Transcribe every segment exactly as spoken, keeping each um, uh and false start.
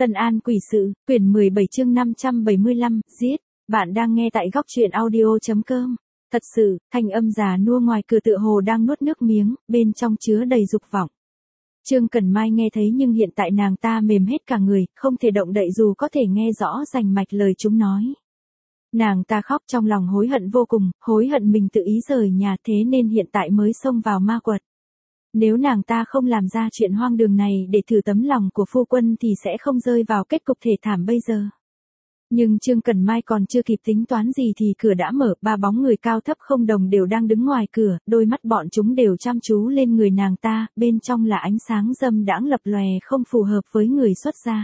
Tân An quỷ sự, quyển mười bảy chương năm trăm bảy mươi lăm, giết. Bạn đang nghe tại góc truyện audio chấm com. Thật sự, thanh âm già nua ngoài cửa tựa hồ đang nuốt nước miếng, bên trong chứa đầy dục vọng. Trương Cẩn Mai nghe thấy nhưng hiện tại nàng ta mềm hết cả người, không thể động đậy dù có thể nghe rõ rành mạch lời chúng nói. Nàng ta khóc trong lòng hối hận vô cùng, hối hận mình tự ý rời nhà thế nên hiện tại mới xông vào ma quật. Nếu nàng ta không làm ra chuyện hoang đường này để thử tấm lòng của phu quân thì sẽ không rơi vào kết cục thể thảm bây giờ. Nhưng Trương Cẩn Mai còn chưa kịp tính toán gì thì cửa đã mở, ba bóng người cao thấp không đồng đều đang đứng ngoài cửa, đôi mắt bọn chúng đều chăm chú lên người nàng ta, bên trong là ánh sáng dâm đãng lập lòe không phù hợp với người xuất gia.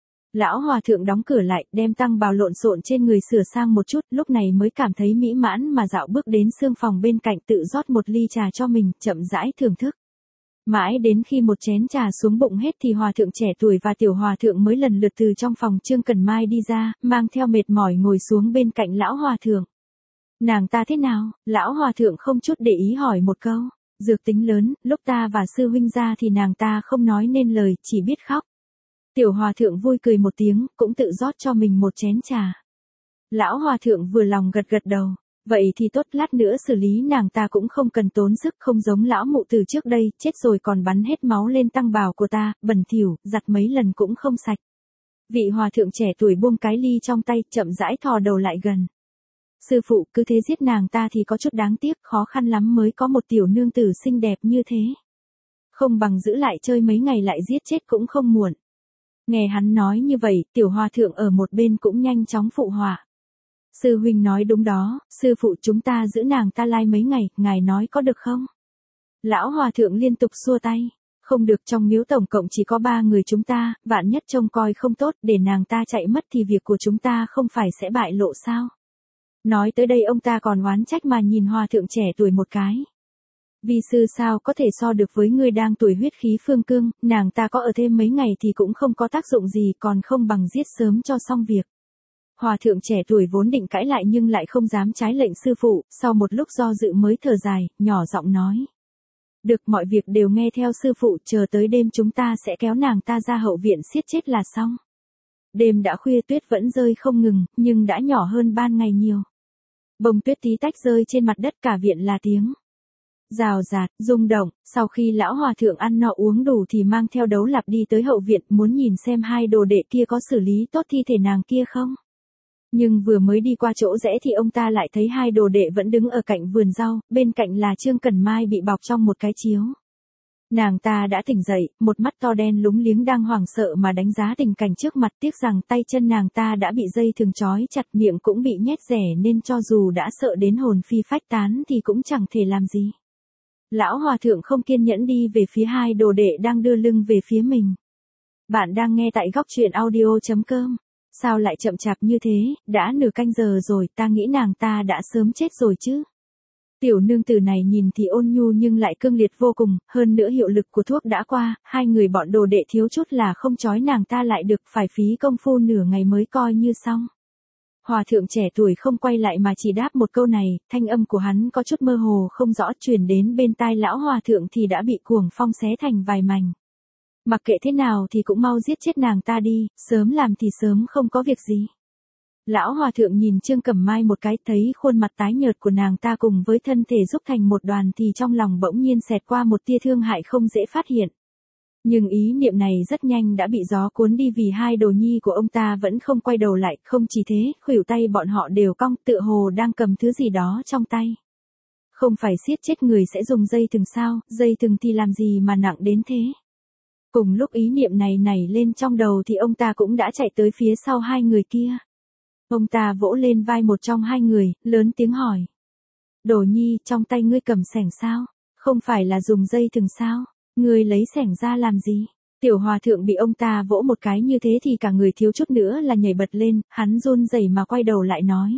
Lão hòa thượng đóng cửa lại, đem tăng bào lộn xộn trên người sửa sang một chút, lúc này mới cảm thấy mỹ mãn mà dạo bước đến xương phòng bên cạnh tự rót một ly trà cho mình, chậm rãi thưởng thức. Mãi đến khi một chén trà xuống bụng hết thì hòa thượng trẻ tuổi và tiểu hòa thượng mới lần lượt từ trong phòng Trương Cẩn Mai đi ra, mang theo mệt mỏi ngồi xuống bên cạnh lão hòa thượng. Nàng ta thế nào? Lão hòa thượng không chút để ý hỏi một câu. Dược tính lớn, lúc ta và sư huynh ra thì nàng ta không nói nên lời, chỉ biết khóc. Tiểu hòa thượng vui cười một tiếng, cũng tự rót cho mình một chén trà. Lão hòa thượng vừa lòng gật gật đầu. Vậy thì tốt, lát nữa xử lý nàng ta cũng không cần tốn sức, không giống lão mụ từ trước đây, chết rồi còn bắn hết máu lên tăng bào của ta, bẩn thỉu, giặt mấy lần cũng không sạch. Vị hòa thượng trẻ tuổi buông cái ly trong tay, chậm rãi thò đầu lại gần. Sư phụ, cứ thế giết nàng ta thì có chút đáng tiếc, khó khăn lắm mới có một tiểu nương tử xinh đẹp như thế. Không bằng giữ lại chơi mấy ngày lại giết chết cũng không muộn. Nghe hắn nói như vậy, tiểu hòa thượng ở một bên cũng nhanh chóng phụ họa. Sư huynh nói đúng đó, sư phụ chúng ta giữ nàng ta lai mấy ngày, ngài nói có được không? Lão hòa thượng liên tục xua tay, không được, trong miếu tổng cộng chỉ có ba người chúng ta, vạn nhất trông coi không tốt, để nàng ta chạy mất thì việc của chúng ta không phải sẽ bại lộ sao? Nói tới đây ông ta còn oán trách mà nhìn hòa thượng trẻ tuổi một cái. Vi sư sao có thể so được với người đang tuổi huyết khí phương cương, nàng ta có ở thêm mấy ngày thì cũng không có tác dụng gì, còn không bằng giết sớm cho xong việc. Hòa thượng trẻ tuổi vốn định cãi lại nhưng lại không dám trái lệnh sư phụ, sau một lúc do dự mới thở dài, nhỏ giọng nói. Được, mọi việc đều nghe theo sư phụ, chờ tới đêm chúng ta sẽ kéo nàng ta ra hậu viện siết chết là xong. Đêm đã khuya, tuyết vẫn rơi không ngừng, nhưng đã nhỏ hơn ban ngày nhiều. Bông tuyết tí tách rơi trên mặt đất, cả viện là tiếng rào rạt, rung động. Sau khi lão hòa thượng ăn no uống đủ thì mang theo đấu lạp đi tới hậu viện, muốn nhìn xem hai đồ đệ kia có xử lý tốt thi thể nàng kia không. Nhưng vừa mới đi qua chỗ rẽ thì ông ta lại thấy hai đồ đệ vẫn đứng ở cạnh vườn rau, bên cạnh là Trương Cẩn Mai bị bọc trong một cái chiếu. Nàng ta đã tỉnh dậy, một mắt to đen lúng liếng đang hoảng sợ mà đánh giá tình cảnh trước mặt, tiếc rằng tay chân nàng ta đã bị dây thừng trói chặt, miệng cũng bị nhét rẻ nên cho dù đã sợ đến hồn phi phách tán thì cũng chẳng thể làm gì. Lão hòa thượng không kiên nhẫn đi về phía hai đồ đệ đang đưa lưng về phía mình. Bạn đang nghe tại góc truyện audio chấm com. Sao lại chậm chạp như thế, đã nửa canh giờ rồi, ta nghĩ nàng ta đã sớm chết rồi chứ. Tiểu nương tử này nhìn thì ôn nhu nhưng lại cương liệt vô cùng, hơn nữa hiệu lực của thuốc đã qua, hai người bọn đồ đệ thiếu chút là không trói nàng ta lại được, phải phí công phu nửa ngày mới coi như xong. Hòa thượng trẻ tuổi không quay lại mà chỉ đáp một câu này, thanh âm của hắn có chút mơ hồ không rõ truyền đến bên tai lão hòa thượng thì đã bị cuồng phong xé thành vài mảnh. Mặc kệ thế nào thì cũng mau giết chết nàng ta đi, sớm làm thì sớm, không có việc gì. Lão hòa thượng nhìn Trương Cẩm Mai một cái, thấy khuôn mặt tái nhợt của nàng ta cùng với thân thể xúc thành một đoàn thì trong lòng bỗng nhiên xẹt qua một tia thương hại không dễ phát hiện. Nhưng ý niệm này rất nhanh đã bị gió cuốn đi vì hai đồ nhi của ông ta vẫn không quay đầu lại, không chỉ thế, khuỷu tay bọn họ đều cong, tựa hồ đang cầm thứ gì đó trong tay. Không phải siết chết người sẽ dùng dây thừng sao, dây thừng thì làm gì mà nặng đến thế. Cùng lúc ý niệm này nảy lên trong đầu thì ông ta cũng đã chạy tới phía sau hai người kia. Ông ta vỗ lên vai một trong hai người, lớn tiếng hỏi. Đồ nhi, trong tay ngươi cầm xẻng sao? Không phải là dùng dây thừng sao? Ngươi lấy xẻng ra làm gì? Tiểu hòa thượng bị ông ta vỗ một cái như thế thì cả người thiếu chút nữa là nhảy bật lên, hắn run rẩy mà quay đầu lại nói.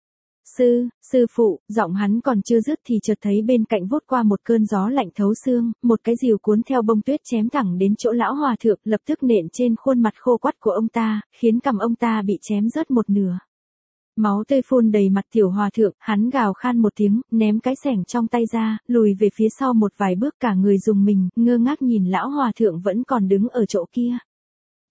Sư, sư phụ, giọng hắn còn chưa dứt thì chợt thấy bên cạnh vút qua một cơn gió lạnh thấu xương, một cái rìu cuốn theo bông tuyết chém thẳng đến chỗ lão hòa thượng, lập tức nện trên khuôn mặt khô quắt của ông ta, khiến cằm ông ta bị chém rớt một nửa. Máu tươi phun đầy mặt tiểu hòa thượng, hắn gào khan một tiếng, ném cái xẻng trong tay ra, lùi về phía sau một vài bước, cả người rùng mình, ngơ ngác nhìn lão hòa thượng vẫn còn đứng ở chỗ kia.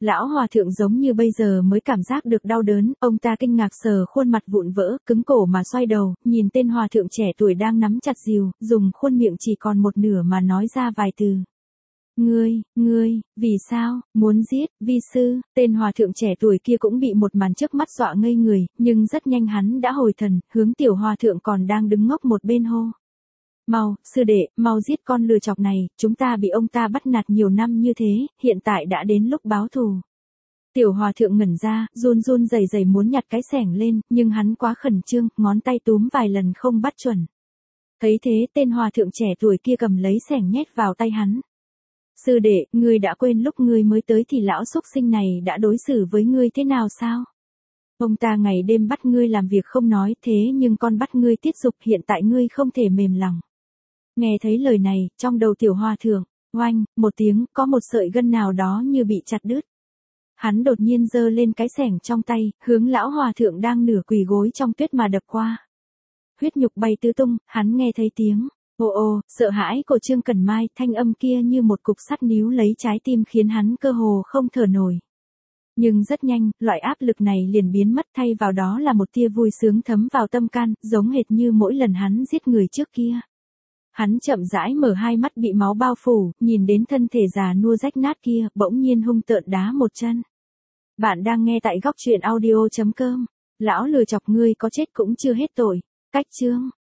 Lão hòa thượng giống như bây giờ mới cảm giác được đau đớn, ông ta kinh ngạc sờ khuôn mặt vụn vỡ, cứng cổ mà xoay đầu, nhìn tên hòa thượng trẻ tuổi đang nắm chặt rìu, dùng khuôn miệng chỉ còn một nửa mà nói ra vài từ. Ngươi, ngươi, vì sao, muốn giết, vi sư, tên hòa thượng trẻ tuổi kia cũng bị một màn trước mắt dọa ngây người, nhưng rất nhanh hắn đã hồi thần, hướng tiểu hòa thượng còn đang đứng ngốc một bên hô. Mau, sư đệ, mau giết con lừa chọc này, chúng ta bị ông ta bắt nạt nhiều năm như thế, hiện tại đã đến lúc báo thù. Tiểu hòa thượng ngẩn ra, run run rẩy rẩy muốn nhặt cái xẻng lên, nhưng hắn quá khẩn trương, ngón tay túm vài lần không bắt chuẩn. Thấy thế, tên hòa thượng trẻ tuổi kia cầm lấy xẻng nhét vào tay hắn. Sư đệ, ngươi đã quên lúc ngươi mới tới thì lão xúc sinh này đã đối xử với ngươi thế nào sao? Ông ta ngày đêm bắt ngươi làm việc không nói thế nhưng con bắt ngươi tiết dục, hiện tại ngươi không thể mềm lòng. Nghe thấy lời này, trong đầu tiểu hòa thượng, oanh, một tiếng, có một sợi gân nào đó như bị chặt đứt. Hắn đột nhiên giơ lên cái xẻng trong tay, hướng lão hòa thượng đang nửa quỳ gối trong tuyết mà đập qua. Huyết nhục bay tứ tung, hắn nghe thấy tiếng. Ô ô, sợ hãi của Trương Cẩn Mai, thanh âm kia như một cục sắt níu lấy trái tim khiến hắn cơ hồ không thở nổi. Nhưng rất nhanh, loại áp lực này liền biến mất, thay vào đó là một tia vui sướng thấm vào tâm can, giống hệt như mỗi lần hắn giết người trước kia. Hắn chậm rãi mở hai mắt bị máu bao phủ, nhìn đến thân thể già nua rách nát kia, bỗng nhiên hung tợn đá một chân. Bạn đang nghe tại góc truyện audio chấm com. Lão lừa chọc ngươi có chết cũng chưa hết tội. Cách chương